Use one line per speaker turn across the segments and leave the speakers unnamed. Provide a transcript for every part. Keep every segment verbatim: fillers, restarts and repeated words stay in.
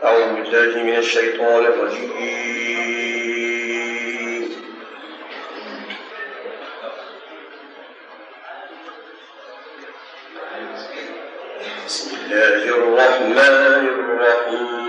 أعوذ بالله من الشيطان الرجيم. بسم الله الرحمن الرحيم.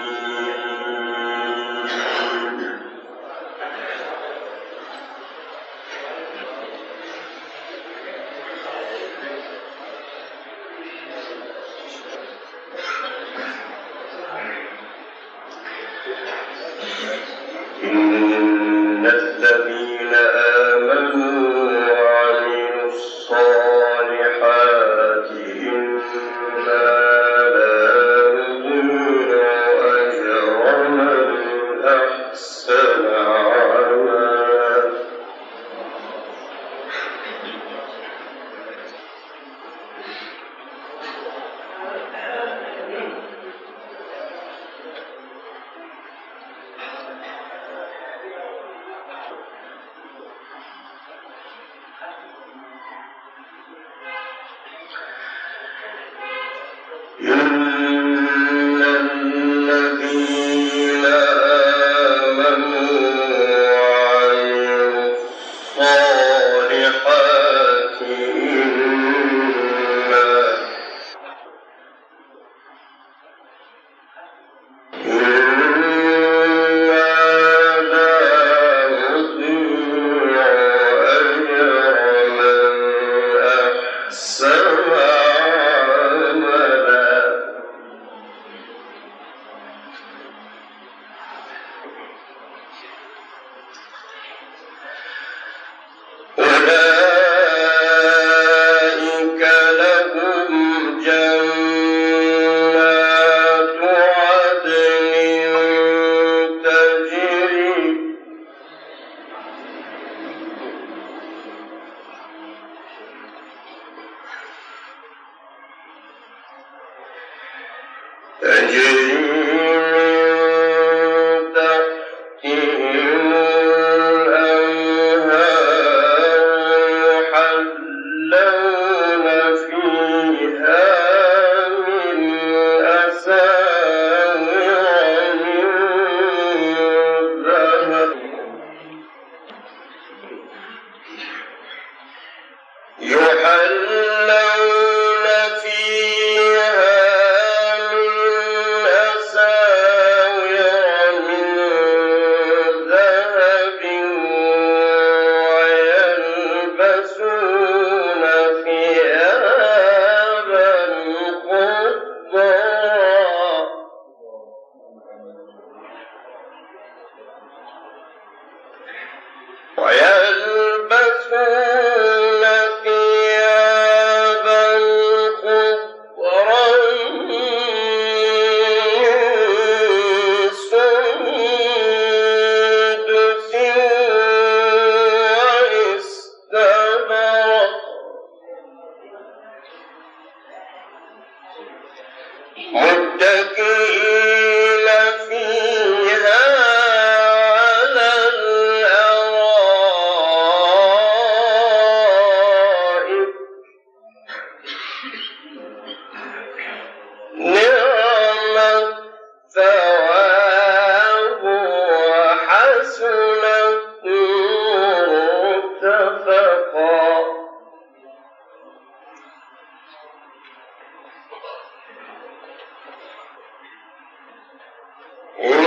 إن الذين آمنوا وعملوا الصالحات إنا لا نضيع أجر من أحسن عملا. إن الذين آمنوا وعملوا الصالحات إنا أولئك لهم جنات عدن تجري تجري يحلون فيها من أساور من ذهب ويلبسون ثيابا خضرا ويلبسون ثيابا خضرا من سندس واستبرق متكئين فيها على الأرائك نعم الثواب وحسنت مرتفقا. إن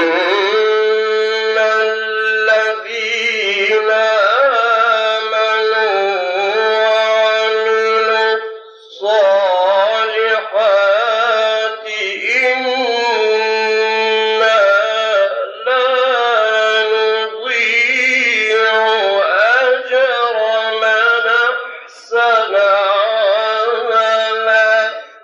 الذين آمنوا وعملوا الصالحات إنا لا نضيع أجر من أحسن عملا.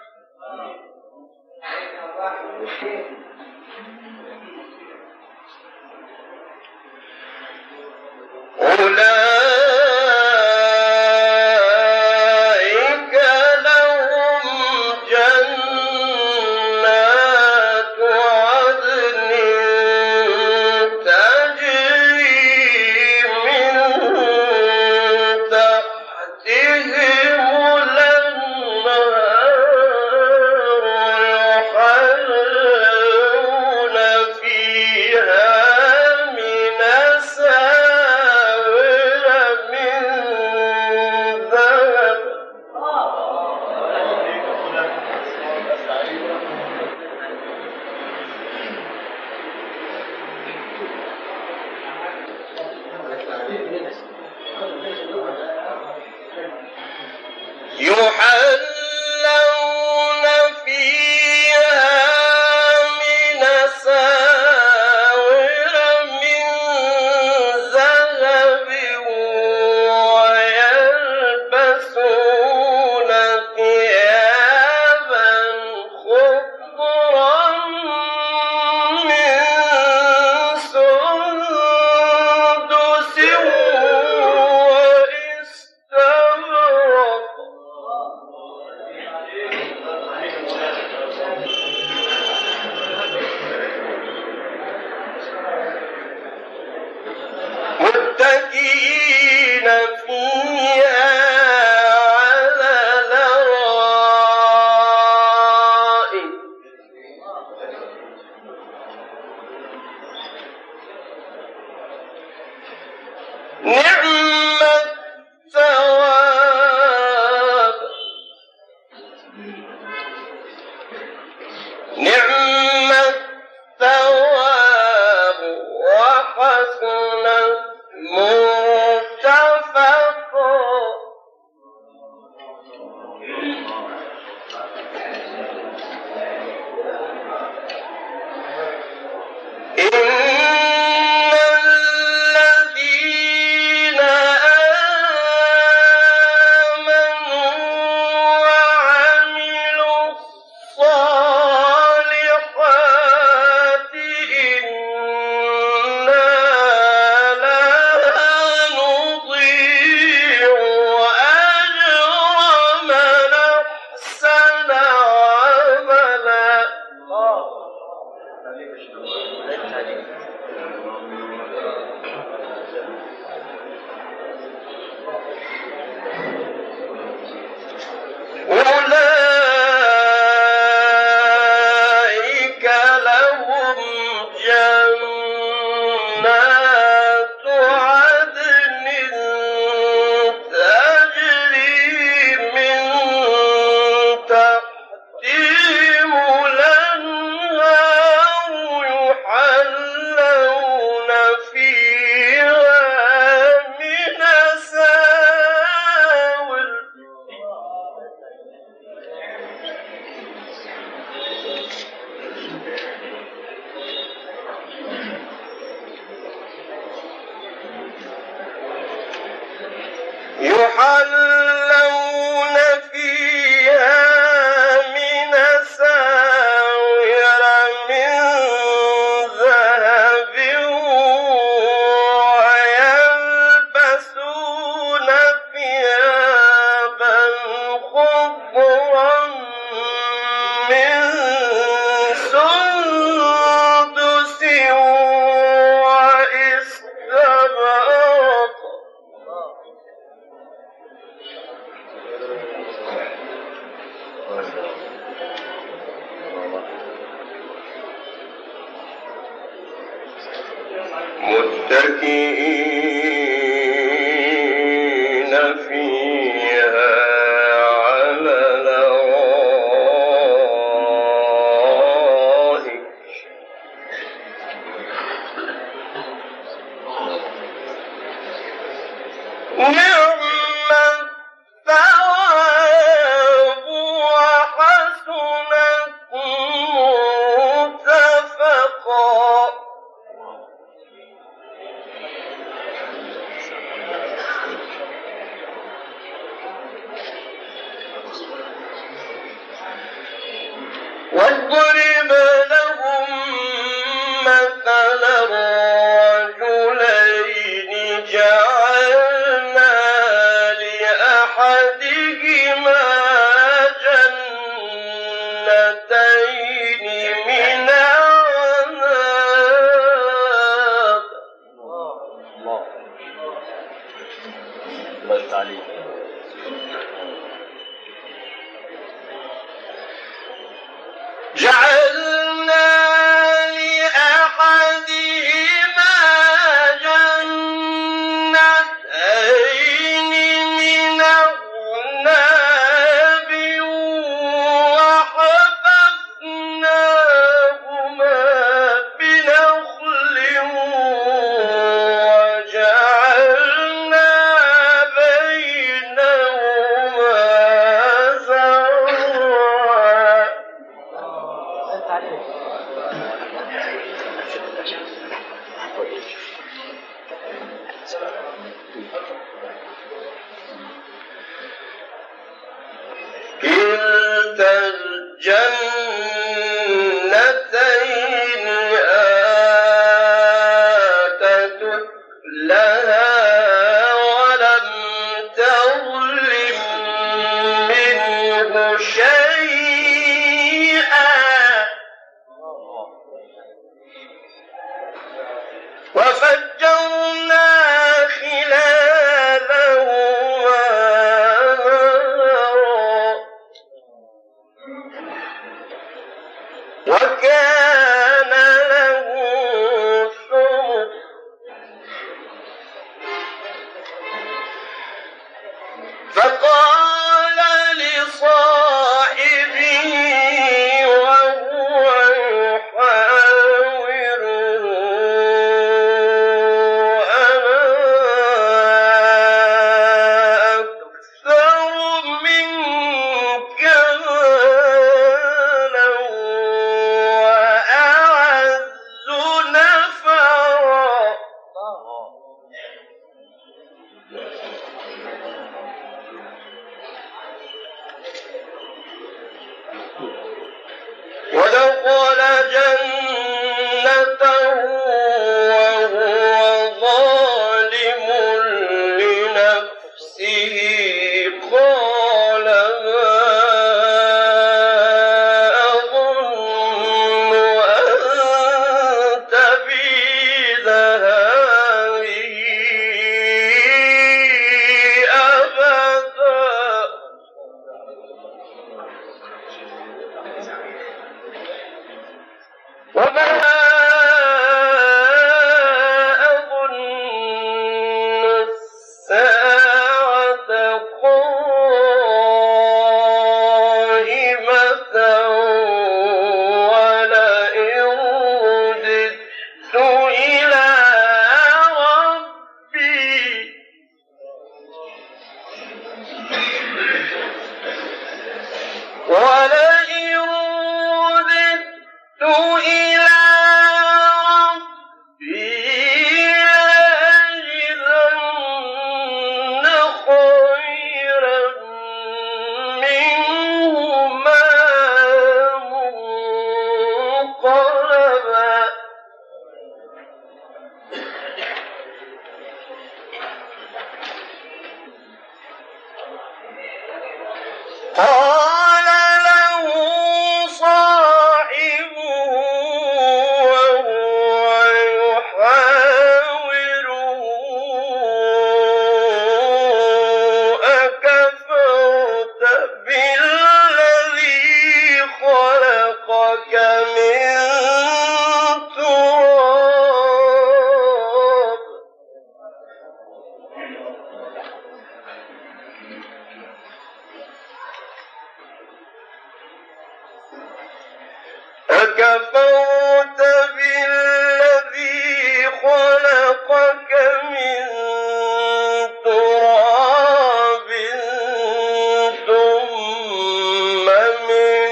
أولئك لهم جنات عدن تجري من تحتهم الأنهار يحلون متكئين فيها على الأرائك نعم الثواب نعم الثواب وحسنت مرتفقا. إن الذين آمنوا وعملوا الصالحات إنا لا نضيع أجر من أحسن عملا. أولئك لهم جنات عدن تجري من تحتهم الأنهار يحلون فيها من أساور يحلون فيها من أساور من ذهب ويلبسون ثيابا خضرا من سندس واستبرق متكئين فيها على الأرائك نعم الثواب وحسنت مرتفقا. واضرب لهم مثلا رجلين جعلنا لأحدهما جنتين من أعناب جعلنا لأحدهما جنتين من أعناب وحفظناهما بنخل وجعلنا بينهما زرعا. كلتا الجنتين آتت لها ولم تظلم منه شيئا وفجرنا وكان له ثمر فقال لصاحبه وهو يحاوره أنا أكثر منك مالا وأعز نفرا. ودخل جنته وهو ظالم لنفسه قال ما أظن أن تبيد هذه أبدا وما أظن الساعة قائمة ولئن رددت إلى ربي ولئن رددت إلى لأجدن خيرا منهما منقلبا. قال له صاحبه وهو يحاوره أكفرت بالذي خلقك من تراب أكفرت بالذي خلقك من تراب ثم من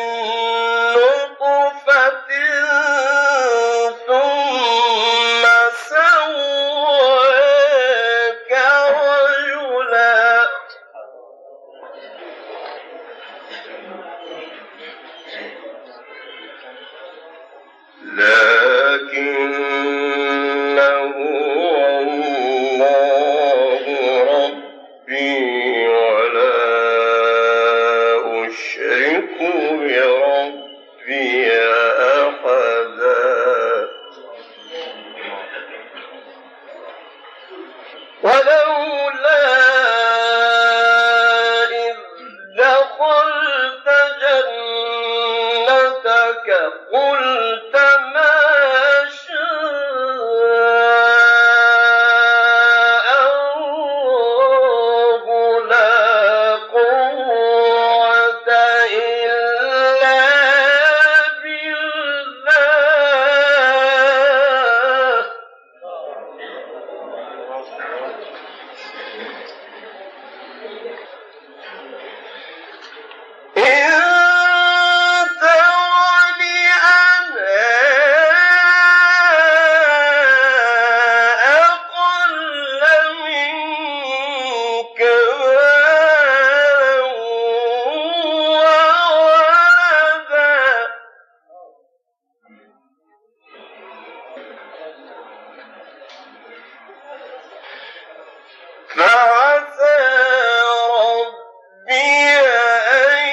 نطفة ثم سواك رجلا. لكنه الله ربي ولا أشرك بربي أحدا. ولولا إذ دخلت جنتك قلت ما شاء الله لا قوة إلا بالله. إن ترني أنا أقل منك مالا وولدا فعسى ربي أن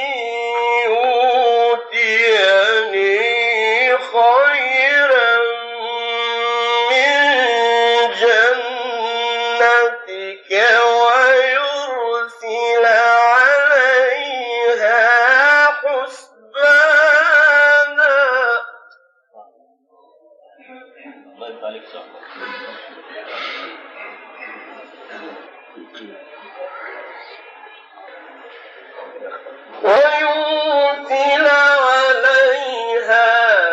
يؤتيني خيرا من جنتك ويرسل عليها حسبانا. ويرسل عليها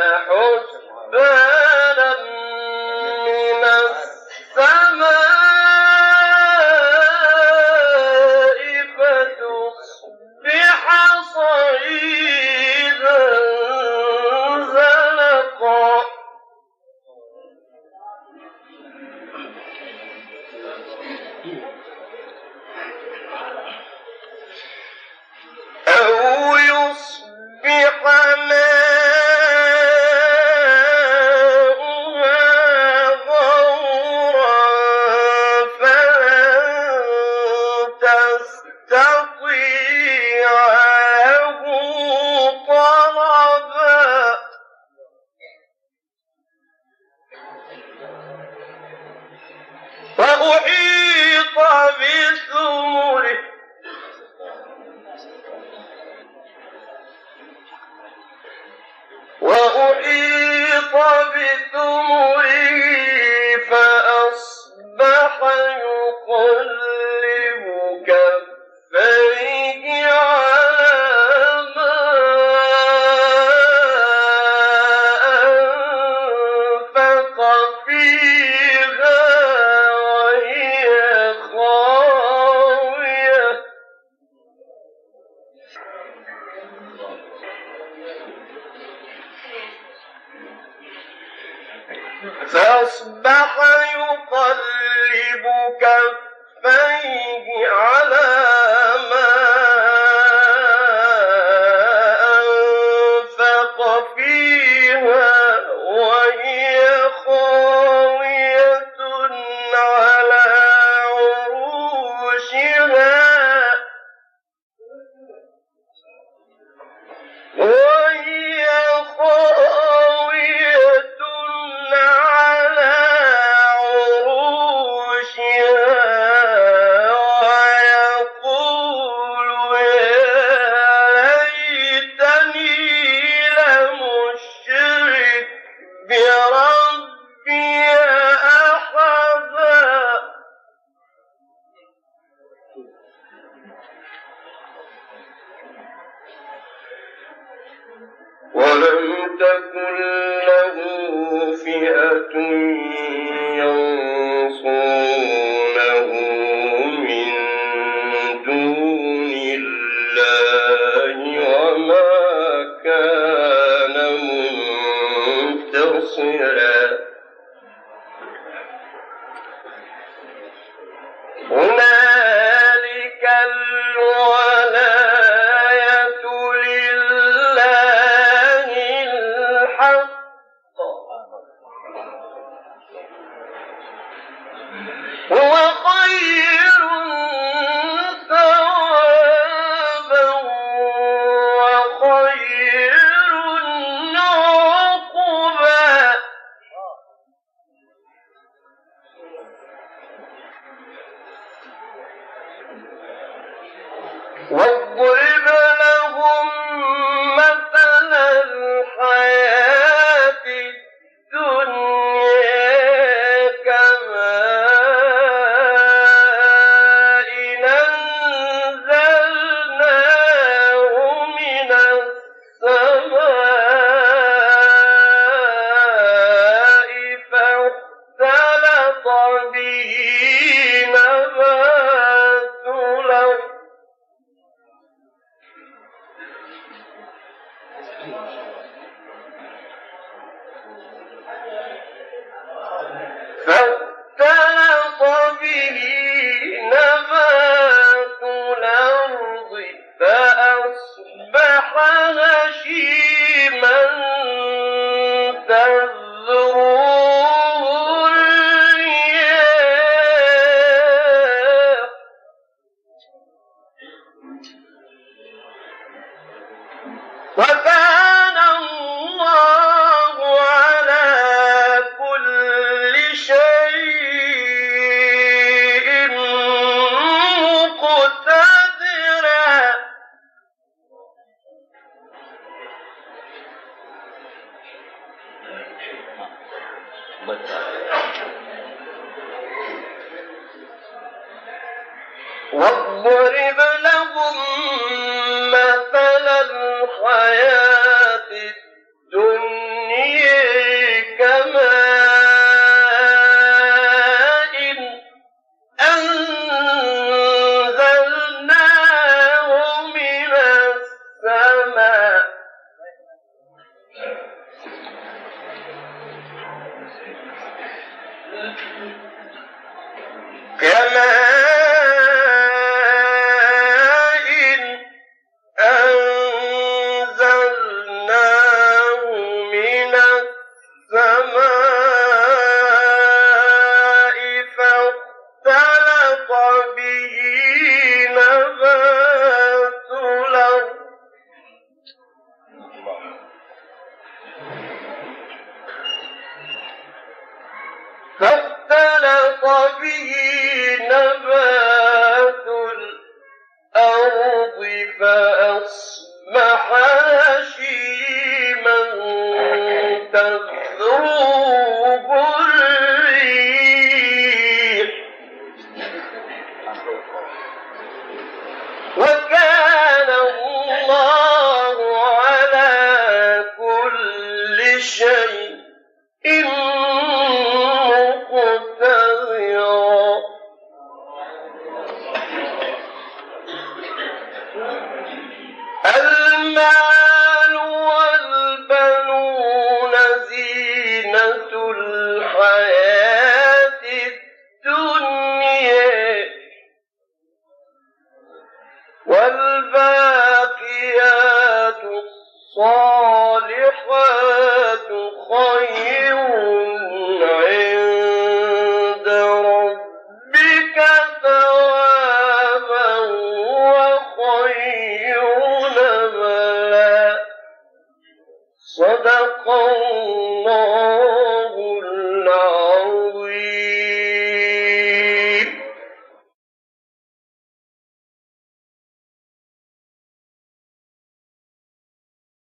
حسبانا من السماء فتصبح صعيدا زلقا أو يصبح ماؤها غورا فلن تستطيع له طلبا وأحيط بثمره وأحيط بثمره فأصبح يقلب كفيه على ما أنفق فيها وهي خاوية فأصبح يقلب كفيه على ما أنفق فيها وهي خاوية على عروشها وهي خاوية على عروشها ويقول يا ليتني لم أشرك بربي أحدا ولم تكن له فئة ينصرونه من دون الله وما كان منتصرا هنالك الولاية لله الحق هو خير ثوابا وخير عقبا واضرب لهم مثل الحياة الدنيا كماء أنزلناه من السماء فاختلط به نبات الأرض فاختلط به نبات الأرض فأصبح هشيما تذروه الرياح وكان الله على كل شيء مقتدرا واضرب لهم مثل الحياة الدنيا كماء أنزلناه من السماء كماء فاختلط به نبات الأرض فأصبح هشيما تذروه الريح وكان الله على كل شيء مقتدرا. المال والبنون زينة الحياة الدنيا والباقيات الصالحات